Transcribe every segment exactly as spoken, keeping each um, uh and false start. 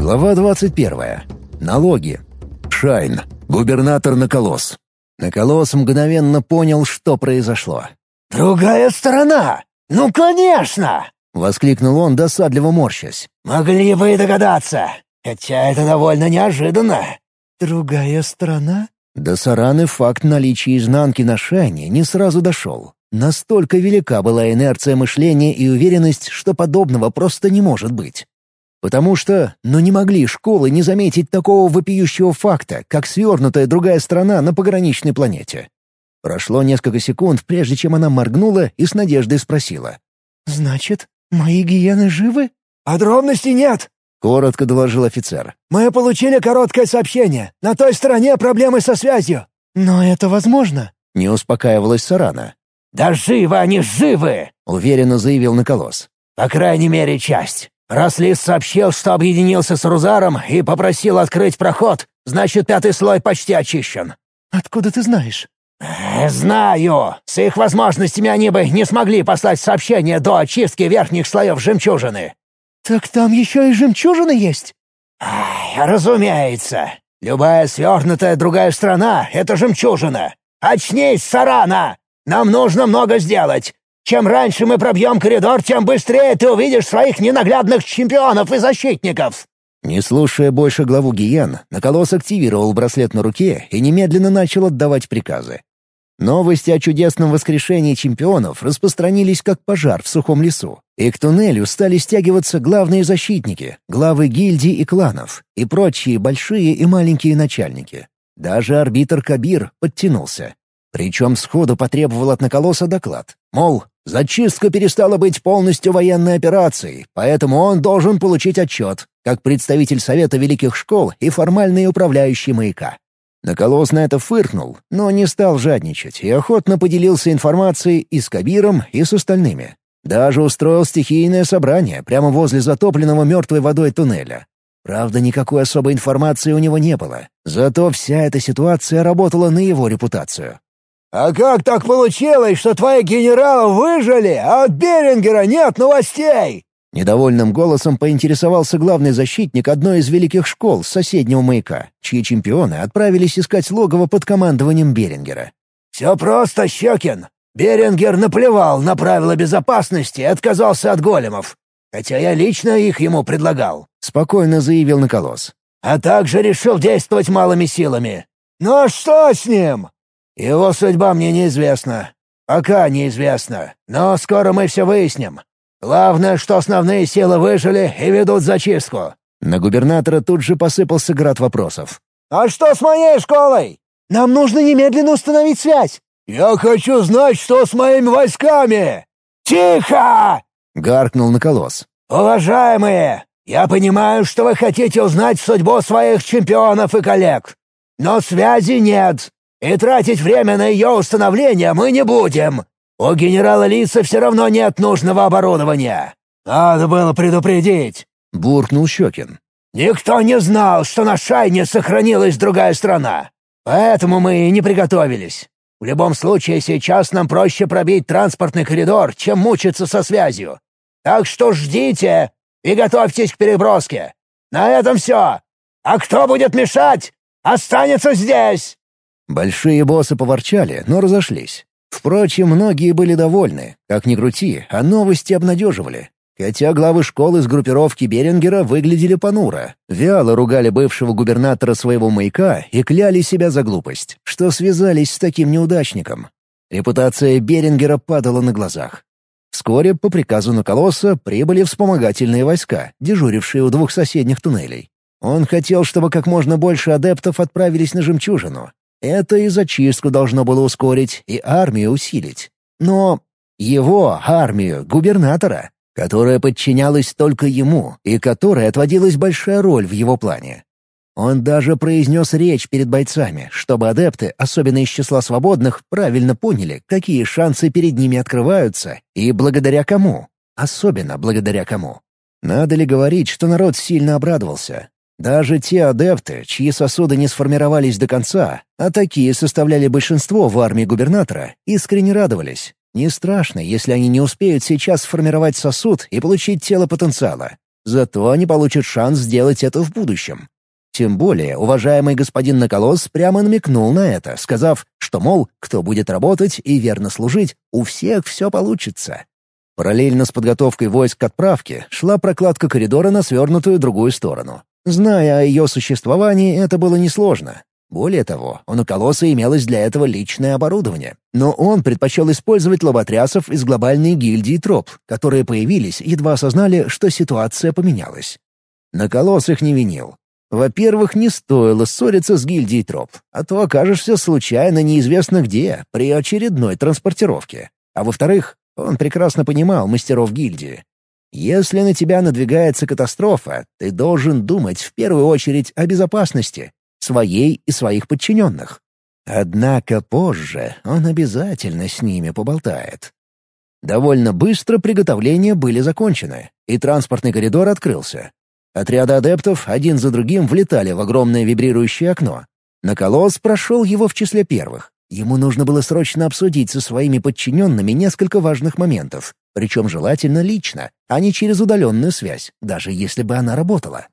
Глава двадцать первая. Налоги. Шайн. Губернатор Наколос. Наколос мгновенно понял, что произошло. «Другая сторона! Ну, конечно!» — воскликнул он, досадливо морщась. «Могли бы и догадаться, хотя это довольно неожиданно». «Другая сторона?» До Сараны факт наличия изнанки на Шайне не сразу дошел. Настолько велика была инерция мышления и уверенность, что подобного просто не может быть. Потому что, ну не могли школы не заметить такого вопиющего факта, как свернутая другая страна на пограничной планете. Прошло несколько секунд, прежде чем она моргнула и с надеждой спросила. «Значит, мои гиены живы?» «Подробностей нет», — коротко доложил офицер. «Мы получили короткое сообщение. На той стороне проблемы со связью». «Но это возможно», — не успокаивалась Сарана. «Да живы они, живы!» — уверенно заявил Наколос. «По крайней мере, часть. Раз Лис сообщил, что объединился с Рузаром и попросил открыть проход, значит, пятый слой почти очищен». «Откуда ты знаешь?» «Знаю. С их возможностями они бы не смогли послать сообщение до очистки верхних слоев жемчужины». «Так там еще и жемчужины есть?» Ай, «Разумеется. Любая свернутая другая страна — это жемчужина. Очнись, Сарана! Нам нужно много сделать. Чем раньше мы пробьем коридор, тем быстрее ты увидишь своих ненаглядных чемпионов и защитников». Не слушая больше главу гиен, Наколос активировал браслет на руке и немедленно начал отдавать приказы. Новости о чудесном воскрешении чемпионов распространились как пожар в сухом лесу, и к туннелю стали стягиваться главные защитники, главы гильдий и кланов, и прочие большие и маленькие начальники. Даже арбитр Кабир подтянулся. Причем сходу потребовал от Наколоса доклад. Мол, зачистка перестала быть полностью военной операцией, поэтому он должен получить отчет, как представитель Совета Великих Школ и формальный управляющий маяка. Наколос на это фыркнул, но не стал жадничать и охотно поделился информацией и с Кабиром, и с остальными. Даже устроил стихийное собрание прямо возле затопленного мертвой водой туннеля. Правда, никакой особой информации у него не было, зато вся эта ситуация работала на его репутацию. «А как так получилось, что твои генералы выжили, а от Берингера нет новостей?» Недовольным голосом поинтересовался главный защитник одной из великих школ с соседнего маяка, чьи чемпионы отправились искать логово под командованием Берингера. «Все просто, Щекин. Берингер наплевал на правила безопасности и отказался от големов. Хотя я лично их ему предлагал», — спокойно заявил Наколос. «А также решил действовать малыми силами. Ну а что с ним? Его судьба мне неизвестна. Пока неизвестна, но скоро мы все выясним. Главное, что основные силы выжили и ведут зачистку». На губернатора тут же посыпался град вопросов. «А что с моей школой?» «Нам нужно немедленно установить связь». «Я хочу знать, что с моими войсками!» «Тихо!» — гаркнул Наколос. «Уважаемые, я понимаю, что вы хотите узнать судьбу своих чемпионов и коллег. Но связи нет, и тратить время на ее установление мы не будем. У генерала Лиса все равно нет нужного оборудования. Надо было предупредить», — буркнул Щекин. «Никто не знал, что на Шайне сохранилась другая страна. Поэтому мы и не приготовились. В любом случае, сейчас нам проще пробить транспортный коридор, чем мучиться со связью. Так что ждите и готовьтесь к переброске. На этом все. А кто будет мешать, останется здесь». Большие боссы поворчали, но разошлись. Впрочем, многие были довольны. Как ни крути, а новости обнадеживали. Хотя главы школ из группировки Берингера выглядели понуро, вяло ругали бывшего губернатора своего маяка и кляли себя за глупость, что связались с таким неудачником. Репутация Берингера падала на глазах. Вскоре, по приказу Наколоса, прибыли вспомогательные войска, дежурившие у двух соседних туннелей. Он хотел, чтобы как можно больше адептов отправились на жемчужину. Это и зачистку должно было ускорить, и армию усилить. Но его армию, губернатора, которая подчинялась только ему и которой отводилась большая роль в его плане. Он даже произнес речь перед бойцами, чтобы адепты, особенно из числа свободных, правильно поняли, какие шансы перед ними открываются и благодаря кому. Особенно благодаря кому. Надо ли говорить, что народ сильно обрадовался? Даже те адепты, чьи сосуды не сформировались до конца, а такие составляли большинство в армии губернатора, искренне радовались. Не страшно, если они не успеют сейчас сформировать сосуд и получить тело потенциала. Зато они получат шанс сделать это в будущем. Тем более, уважаемый господин Наколос прямо намекнул на это, сказав, что, мол, кто будет работать и верно служить, у всех все получится. Параллельно с подготовкой войск к отправке шла прокладка коридора на свернутую другую сторону. Зная о ее существовании, это было несложно. Более того, у Наколоса имелось для этого личное оборудование. Но он предпочел использовать лоботрясов из глобальной гильдии троп, которые появились, едва осознали, что ситуация поменялась. Наколос их не винил. Во-первых, не стоило ссориться с гильдией троп, а то окажешься случайно неизвестно где при очередной транспортировке. А во-вторых, он прекрасно понимал мастеров гильдии. Если на тебя надвигается катастрофа, ты должен думать в первую очередь о безопасности, своей и своих подчиненных. Однако позже он обязательно с ними поболтает. Довольно быстро приготовления были закончены, и транспортный коридор открылся. Отряды адептов один за другим влетали в огромное вибрирующее окно. Наколос прошел его в числе первых. Ему нужно было срочно обсудить со своими подчиненными несколько важных моментов, причем желательно лично, а не через удаленную связь, даже если бы она работала.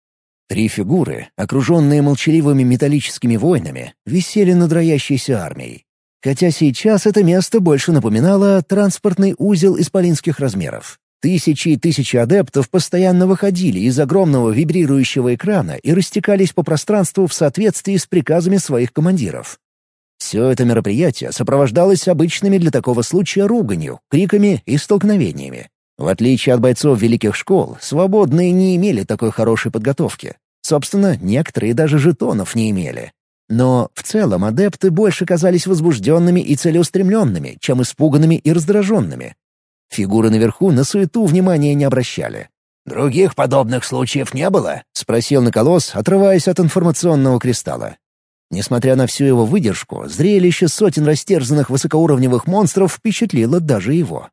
Три фигуры, окруженные молчаливыми металлическими воинами, висели над роящейся армией. Хотя сейчас это место больше напоминало транспортный узел исполинских размеров. Тысячи и тысячи адептов постоянно выходили из огромного вибрирующего экрана и растекались по пространству в соответствии с приказами своих командиров. Все это мероприятие сопровождалось обычными для такого случая руганью, криками и столкновениями. В отличие от бойцов великих школ, свободные не имели такой хорошей подготовки. Собственно, некоторые даже жетонов не имели. Но в целом адепты больше казались возбужденными и целеустремленными, чем испуганными и раздраженными. Фигуры наверху на суету внимания не обращали. «Других подобных случаев не было?» — спросил Наколос, отрываясь от информационного кристалла. Несмотря на всю его выдержку, зрелище сотен растерзанных высокоуровневых монстров впечатлило даже его.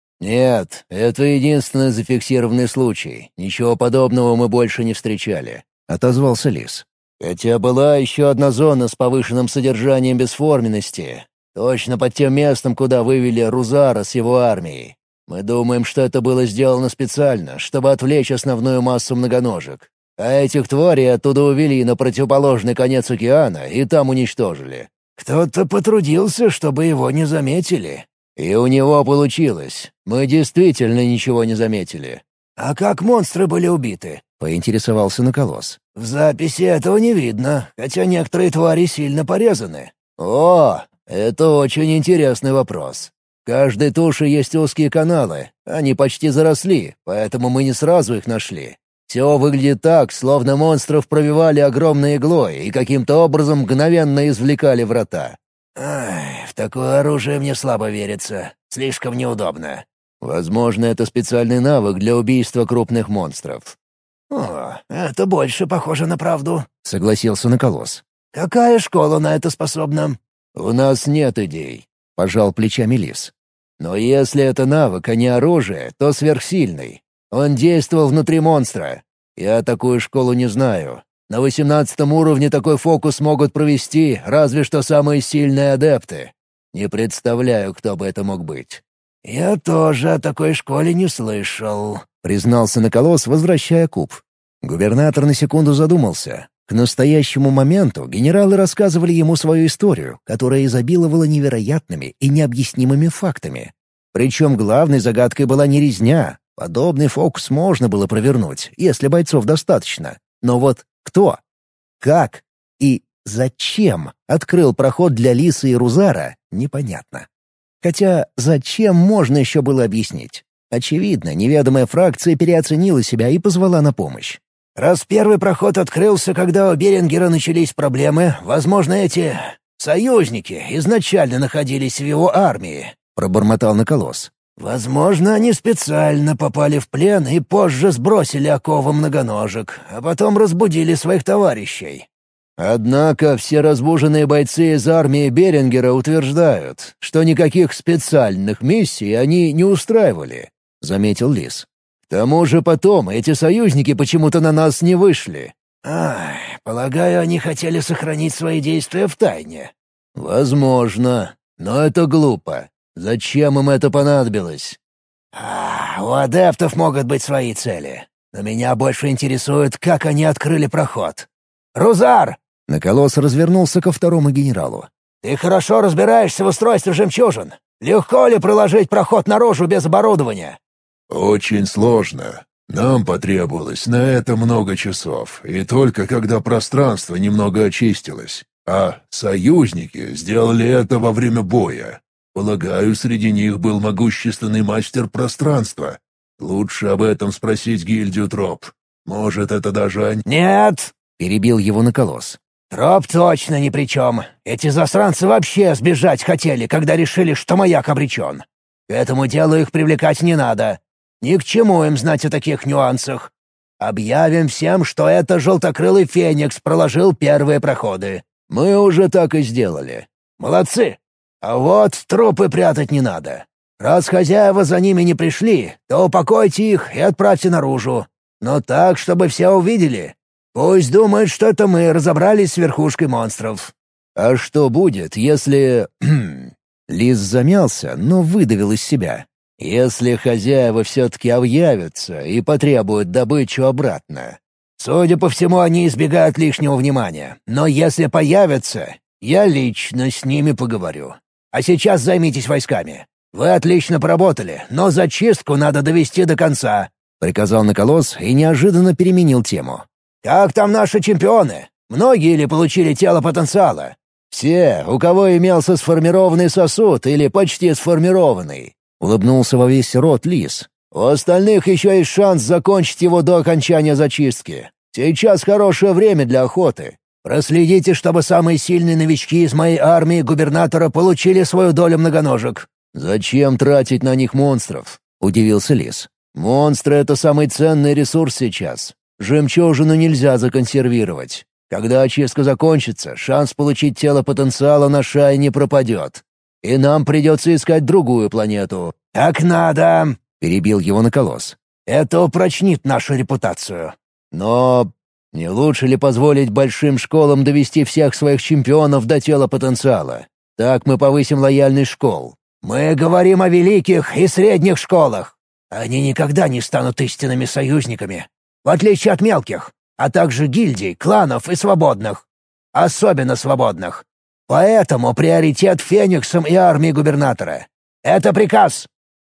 «Нет, это единственный зафиксированный случай. Ничего подобного мы больше не встречали», — отозвался Лис. «Хотя была еще одна зона с повышенным содержанием бесформенности. Точно под тем местом, куда вывели Рузара с его армией. Мы думаем, что это было сделано специально, чтобы отвлечь основную массу многоножек. А этих тварей оттуда увели на противоположный конец океана и там уничтожили». «Кто-то потрудился, чтобы его не заметили». «И у него получилось. Мы действительно ничего не заметили». «А как монстры были убиты?» — поинтересовался Наколос. «В записи этого не видно, хотя некоторые твари сильно порезаны». «О, это очень интересный вопрос. В каждой туше есть узкие каналы. Они почти заросли, поэтому мы не сразу их нашли. Все выглядит так, словно монстров пробивали огромной иглой и каким-то образом мгновенно извлекали врата». «Ай, в такое оружие мне слабо верится. Слишком неудобно». «Возможно, это специальный навык для убийства крупных монстров». «О, это больше похоже на правду», — согласился Наколос. «Какая школа на это способна?» «У нас нет идей», — пожал плечами Лис. «Но если это навык, а не оружие, то сверхсильный. Он действовал внутри монстра. Я такую школу не знаю. На восемнадцатом уровне такой фокус могут провести разве что самые сильные адепты. Не представляю, кто бы это мог быть». «Я тоже о такой школе не слышал», — признался Наколос, возвращая куб. Губернатор на секунду задумался. К настоящему моменту генералы рассказывали ему свою историю, которая изобиловала невероятными и необъяснимыми фактами. Причем главной загадкой была не резня. Подобный фокус можно было провернуть, если бойцов достаточно. Но вот кто, как и зачем открыл проход для Лиса и Рузара, непонятно. Хотя зачем можно еще было объяснить? Очевидно, неведомая фракция переоценила себя и позвала на помощь. «Раз первый проход открылся, когда у Берингера начались проблемы, возможно, эти союзники изначально находились в его армии», — пробормотал Наколос. «Возможно, они специально попали в плен и позже сбросили оковы многоножек, а потом разбудили своих товарищей». «Однако все разбуженные бойцы из армии Берингера утверждают, что никаких специальных миссий они не устраивали», — заметил Лис. «К тому же потом эти союзники почему-то на нас не вышли». «Ай, полагаю, они хотели сохранить свои действия в тайне». «Возможно, но это глупо. Зачем им это понадобилось?» А, «У адептов могут быть свои цели. Но меня больше интересует, как они открыли проход. Рузар!» Наколос развернулся ко второму генералу. «Ты хорошо разбираешься в устройстве жемчужин. Легко ли проложить проход наружу без оборудования?» «Очень сложно. Нам потребовалось на это много часов, и только когда пространство немного очистилось. А союзники сделали это во время боя. Полагаю, среди них был могущественный мастер пространства. Лучше об этом спросить гильдию Троп. Может, это даже они...» «Нет!» — перебил его Наколос. «Троп точно ни при чем. Эти засранцы вообще сбежать хотели, когда решили, что маяк обречен. К этому делу их привлекать не надо. Ни к чему им знать о таких нюансах. Объявим всем, что это желтокрылый феникс проложил первые проходы». «Мы уже так и сделали». «Молодцы! А вот трупы прятать не надо. Раз хозяева за ними не пришли, то упокойте их и отправьте наружу. Но так, чтобы все увидели. Пусть думают, что это мы разобрались с верхушкой монстров». «А что будет, если...» Лис замялся, но выдавил из себя. «Если хозяева все-таки объявятся и потребуют добычу обратно?» «Судя по всему, они избегают лишнего внимания. Но если появятся, я лично с ними поговорю. А сейчас займитесь войсками. Вы отлично поработали, но зачистку надо довести до конца», — приказал Наколос и неожиданно переменил тему. «Как там наши чемпионы? Многие ли получили тело потенциала?» «Все, у кого имелся сформированный сосуд или почти сформированный», — улыбнулся во весь рот Лис. «У остальных еще есть шанс закончить его до окончания зачистки. Сейчас хорошее время для охоты. Проследите, чтобы самые сильные новички из моей армии губернатора получили свою долю многоножек». «Зачем тратить на них монстров?» — удивился Лис. «Монстры — это самый ценный ресурс сейчас. Жемчужину нельзя законсервировать. Когда очистка закончится, шанс получить тело потенциала на Шае не пропадет. И нам придется искать другую планету». «Так надо!» — перебил его Наколос. «Это упрочнит нашу репутацию». «Но не лучше ли позволить большим школам довести всех своих чемпионов до тела потенциала? Так мы повысим лояльность школ». «Мы говорим о великих и средних школах. Они никогда не станут истинными союзниками, в отличие от мелких, а также гильдий, кланов и свободных. Особенно свободных. Поэтому приоритет Фениксам и армии губернатора. Это приказ».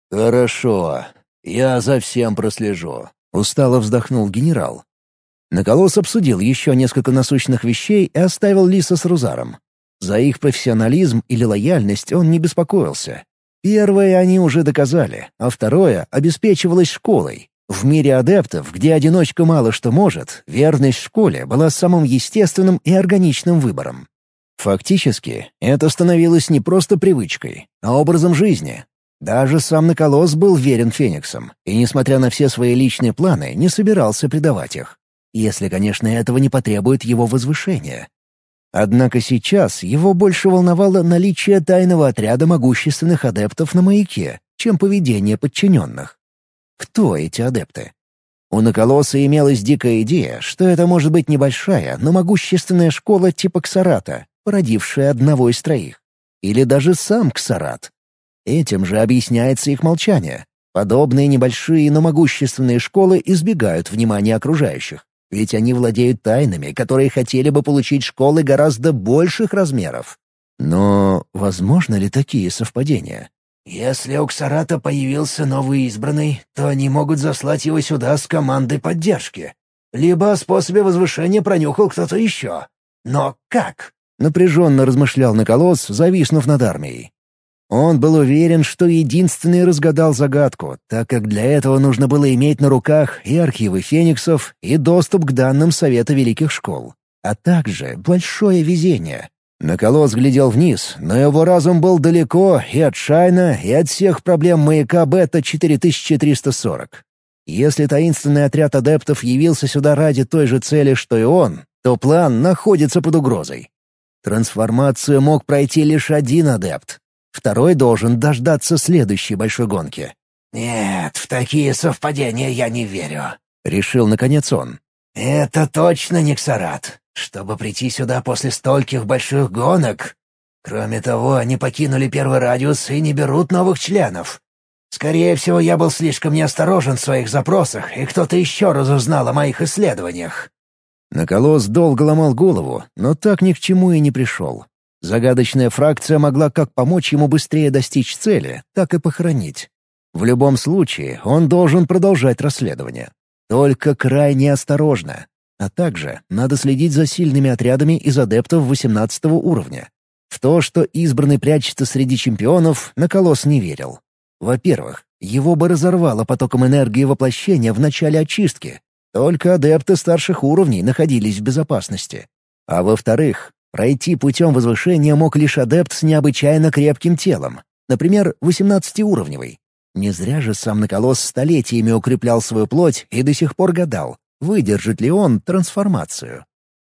«Хорошо. Я за всем прослежу», — устало вздохнул генерал. Наколос обсудил еще несколько насущных вещей и оставил Лиса с Рузаром. За их профессионализм или лояльность он не беспокоился. Первое они уже доказали, а второе обеспечивалось школой. В мире адептов, где одиночка мало что может, верность школе была самым естественным и органичным выбором. Фактически, это становилось не просто привычкой, а образом жизни. Даже сам Наколос был верен Фениксам, и, несмотря на все свои личные планы, не собирался предавать их. Если, конечно, этого не потребует его возвышения. Однако сейчас его больше волновало наличие тайного отряда могущественных адептов на маяке, чем поведение подчиненных. Кто эти адепты? У Наколоса имелась дикая идея, что это может быть небольшая, но могущественная школа типа Ксарата, породившая одного из троих. Или даже сам Ксарат. Этим же объясняется их молчание. Подобные небольшие, но могущественные школы избегают внимания окружающих. Ведь они владеют тайнами, которые хотели бы получить школы гораздо больших размеров. Но возможно ли такие совпадения? «Если у Ксарата появился новый избранный, то они могут заслать его сюда с командой поддержки. Либо о способе возвышения пронюхал кто-то еще. Но как?» — напряженно размышлял Наколос, зависнув над армией. Он был уверен, что единственный разгадал загадку, так как для этого нужно было иметь на руках и архивы фениксов, и доступ к данным Совета Великих Школ, а также большое везение. Наколос глядел вниз, но его разум был далеко и от Шайна, и от всех проблем маяка Бета четыре тысячи триста сорок. Если таинственный отряд адептов явился сюда ради той же цели, что и он, то план находится под угрозой. Трансформацию мог пройти лишь один адепт. Второй должен дождаться следующей большой гонки. «Нет, в такие совпадения я не верю», — решил наконец он. «Это точно не Ксарат, чтобы прийти сюда после стольких больших гонок. Кроме того, они покинули первый радиус и не берут новых членов. Скорее всего, я был слишком неосторожен в своих запросах, и кто-то еще разузнал о моих исследованиях». Наколос долго ломал голову, но так ни к чему и не пришел. Загадочная фракция могла как помочь ему быстрее достичь цели, так и похоронить. В любом случае, он должен продолжать расследование. Только крайне осторожно. А также надо следить за сильными отрядами из адептов восемнадцатого уровня. В то, что избранный прячется среди чемпионов, Наколос не верил. Во-первых, его бы разорвало потоком энергии воплощения в начале очистки. Только адепты старших уровней находились в безопасности. А во-вторых, пройти путем возвышения мог лишь адепт с необычайно крепким телом, например, восемнадцатиуровневый. Не зря же сам Наколос столетиями укреплял свою плоть и до сих пор гадал, выдержит ли он трансформацию.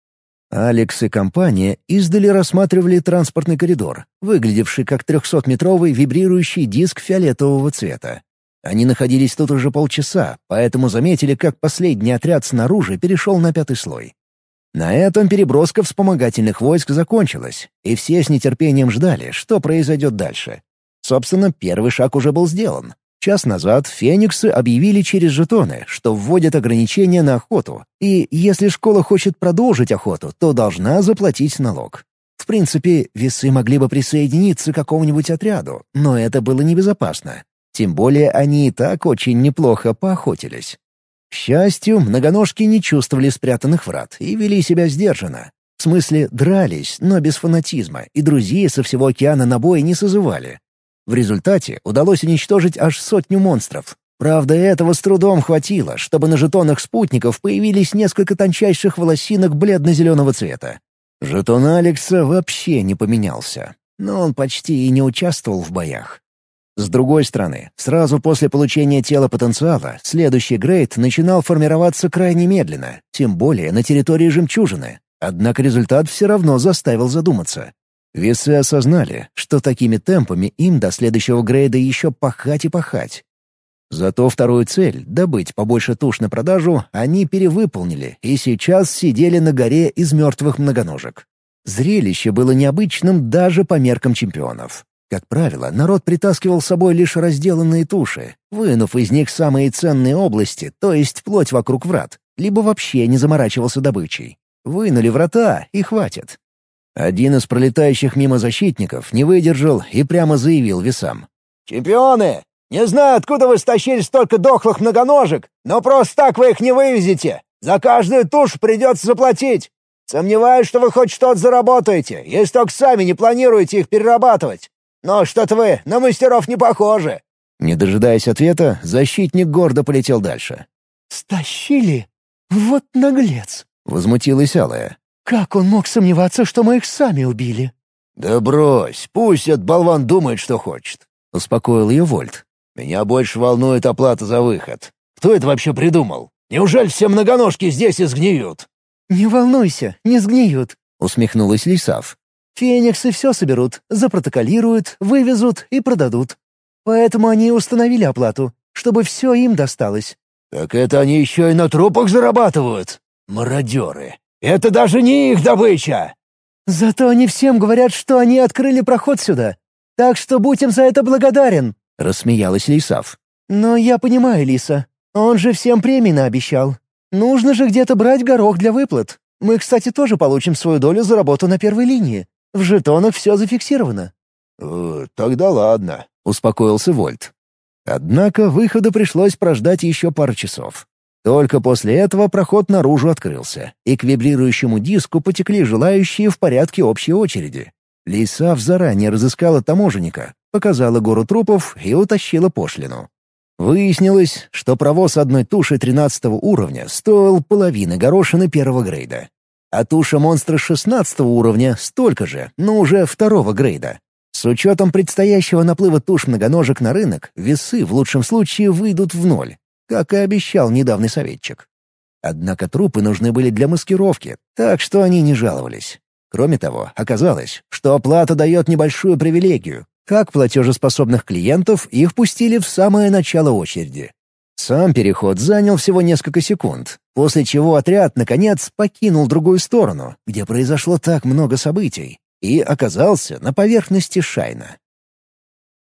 Алекс и компания издали рассматривали транспортный коридор, выглядевший как трехсотметровый вибрирующий диск фиолетового цвета. Они находились тут уже полчаса, поэтому заметили, как последний отряд снаружи перешел на пятый слой. На этом переброска вспомогательных войск закончилась, и все с нетерпением ждали, что произойдет дальше. Собственно, первый шаг уже был сделан. Час назад фениксы объявили через жетоны, что вводят ограничения на охоту, и если школа хочет продолжить охоту, то должна заплатить налог. В принципе, весы могли бы присоединиться к какому-нибудь отряду, но это было небезопасно. Тем более они и так очень неплохо поохотились. К счастью, многоножки не чувствовали спрятанных врат и вели себя сдержанно. В смысле, дрались, но без фанатизма, и друзей со всего океана на бой не созывали. В результате удалось уничтожить аж сотню монстров. Правда, этого с трудом хватило, чтобы на жетонах спутников появились несколько тончайших волосинок бледно-зеленого цвета. Жетон Алекса вообще не поменялся, но он почти и не участвовал в боях. С другой стороны, сразу после получения тела потенциала, следующий грейд начинал формироваться крайне медленно, тем более на территории жемчужины. Однако результат все равно заставил задуматься. Весы осознали, что такими темпами им до следующего грейда еще пахать и пахать. Зато вторую цель — добыть побольше туш на продажу — они перевыполнили и сейчас сидели на горе из мертвых многоножек. Зрелище было необычным даже по меркам чемпионов. Как правило, народ притаскивал с собой лишь разделанные туши, вынув из них самые ценные области, то есть плоть вокруг врат, либо вообще не заморачивался добычей. Вынули врата — и хватит. Один из пролетающих мимо защитников не выдержал и прямо заявил весам. «Чемпионы! Не знаю, откуда вы стащили столько дохлых многоножек, но просто так вы их не вывезете. За каждую тушу придется заплатить. Сомневаюсь, что вы хоть что-то заработаете, если только сами не планируете их перерабатывать. Но что-то вы на мастеров не похожи». Не дожидаясь ответа, защитник гордо полетел дальше. «Стащили? Вот наглец!» — возмутилась Алая. «Как он мог сомневаться, что мы их сами убили?» «Да брось, пусть этот болван думает, что хочет», — успокоил ее Вольт. «Меня больше волнует оплата за выход. Кто это вообще придумал? Неужели все многоножки здесь и сгниют?» «Не волнуйся, не сгниют», — усмехнулась Лисав. «Фениксы все соберут, запротоколируют, вывезут и продадут. Поэтому они установили оплату, чтобы все им досталось». «Так это они еще и на трупах зарабатывают? Мародеры! Это даже не их добыча!» «Зато они всем говорят, что они открыли проход сюда. Так что будь им за это благодарен», — рассмеялась Лисав. «Но я понимаю Лиса. Он же всем премии наобещал. Нужно же где-то брать горох для выплат. Мы, кстати, тоже получим свою долю за работу на первой линии. В жетонах все зафиксировано». «Э, «Тогда ладно», — успокоился Вольт. Однако выхода пришлось прождать еще пару часов. Только после этого проход наружу открылся, и к вибрирующему диску потекли желающие в порядке общей очереди. Лисав заранее разыскала таможенника, показала гору трупов и утащила пошлину. Выяснилось, что провоз одной туши тринадцатого уровня стоил половины горошины первого грейда. А туша монстра шестнадцатого уровня столько же, но уже второго грейда. С учетом предстоящего наплыва туш многоножек на рынок, весы в лучшем случае выйдут в ноль, как и обещал недавний советчик. Однако трупы нужны были для маскировки, так что они не жаловались. Кроме того, оказалось, что оплата дает небольшую привилегию. Как платежеспособных клиентов их пустили в самое начало очереди. Сам переход занял всего несколько секунд, после чего отряд, наконец, покинул другую сторону, где произошло так много событий, и оказался на поверхности Шайна.